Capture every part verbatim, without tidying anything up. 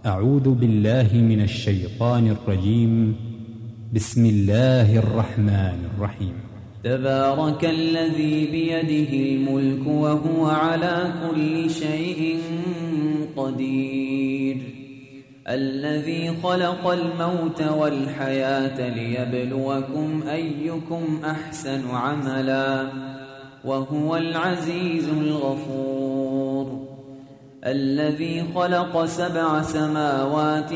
أعوذ بالله من الشيطان الرجيم. بسم الله الرحمن الرحيم. تبارك الذي بيده الملك وهو على كل شيء قدير، الذي خلق الموت والحياة ليبلوكم أيكم أحسن عملا وهو العزيز الغفور، الذي خلق سبع سماوات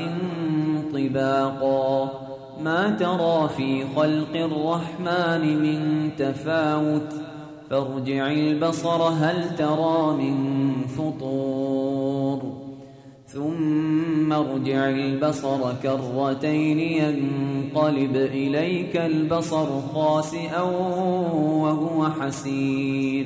طباقا ما ترى في خلق الرحمن من تفاوت فارجع البصر هل ترى من فطور ثم ارجع البصر كرتين ينقلب إليك البصر خاسئا وهو حسير،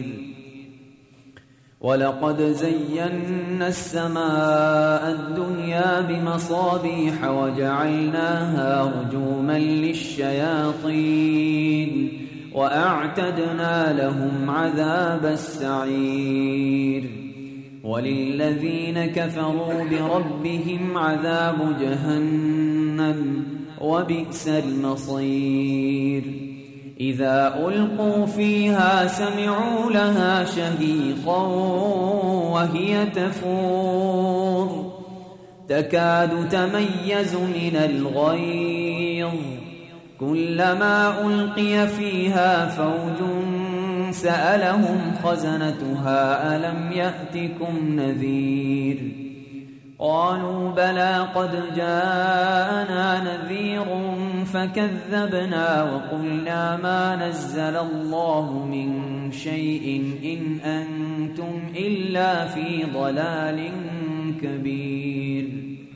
ولقد زينا السماء الدنيا بمصابيح وجعلناها رجوما للشياطين وأعتدنا لهم عذاب السعير، وللذين كفروا بربهم عذاب جهنم وبئس المصير، إذا ألقوا فيها سمعوا لها شهيقا وهي تفور تكاد تميز من الغيظ، كلما ألقي فيها فوج سألهم خزنتها ألم يأتكم نذير، قالوا بلى قد جاءنا نذير فكذبنا وقلنا ما نزل الله من شيء إن أنتم إلا في ضلال كبير،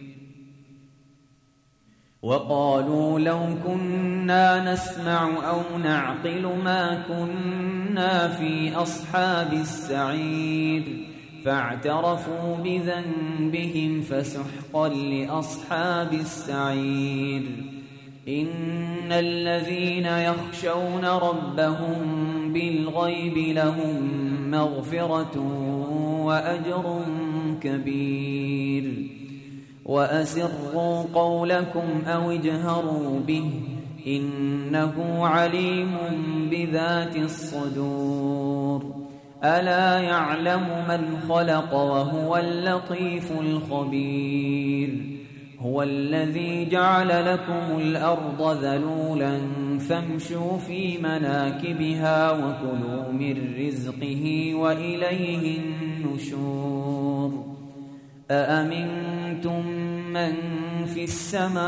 وقالوا لو كنا نسمع أو نعقل ما كنا في أصحاب السعير، فاعترفوا بذنبهم فسحقا لأصحاب السعير، إن الذين يخشون ربهم بالغيب لهم مغفرة وأجر كبير، وأسروا قولكم أو اجهروا به إنه عليم بذات الصدور، ألا يعلم من خلق وهو اللطيف الخبير، هو الذي جعل لكم الأرض ذلولا فامشوا في مناكبها وكلوا من رزقه وإليه النشور، أأمنتم من في السماء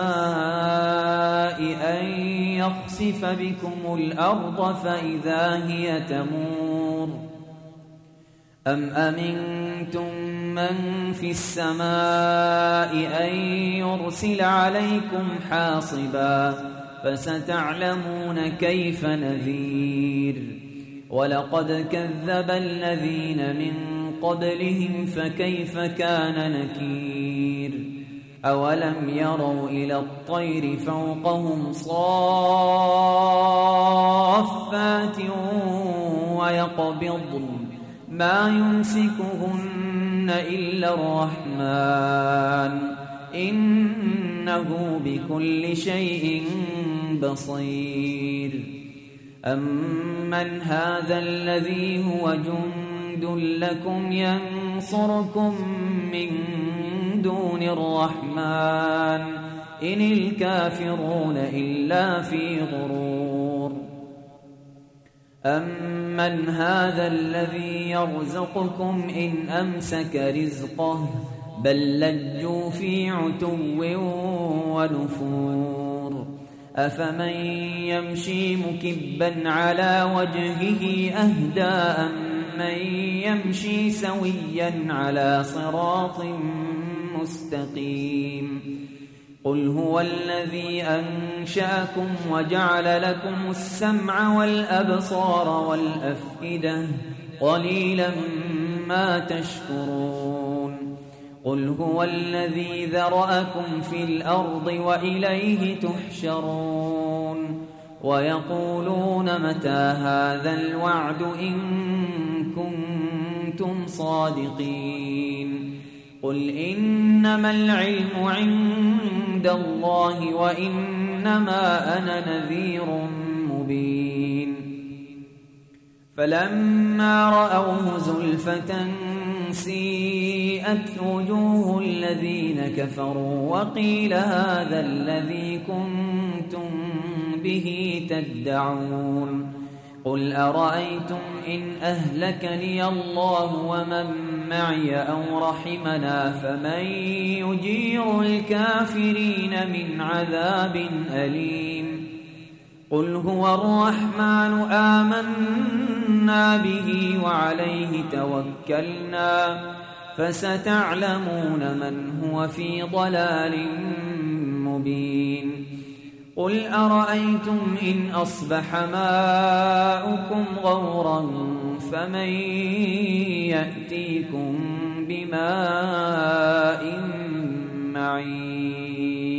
أن يخسف بكم الأرض فإذا هي تمور، أم أمنتم من في السماء أن يرسل عليكم حاصبا فستعلمون كيف نذير، ولقد كذب الذين من قبلهم فكيف كان نكير، أولم يروا إلى الطير فوقهم صافات ويقبضن ما يمسكهن إلا الرحمن إنه بكل شيء بصير، أمن هذا الذي هو جند لكم ينصركم من دون الرحمن إن الكافرون إلا في غرور، أمن هذا الذي يرزقكم إن أمسك رزقه بل لجوا في عتو ونفور، أفمن يمشي مكبا على وجهه أهدى أمن يمشي سويا على صراط مستقيم، قل هو الذي أنشأكم وجعل لكم السمع والأبصار والأفئدة قليلا ما تشكرون، قل هو الذي ذرأكم في الأرض وإليه تحشرون، ويقولون متى هذا الوعد إن كنتم صادقين، قل إنما العلم عند الله وإنما أنا نذير مبين. فلما رأوه زلفة سيئت وجوه الذين كفروا وقيل هذا الذي كنتم به تدعون. قل أرأيتم إن أهلكني الله ومن معي أو رحمنا فمن يجير الكافرين من عذاب أليم. قل هو الرحمن آمنا به وعليه توكلنا فستعلمون من هو في ضلال مبين. قل أرأيتم إن أصبح ماؤكم غورا فمن يأتيكم بماء معين.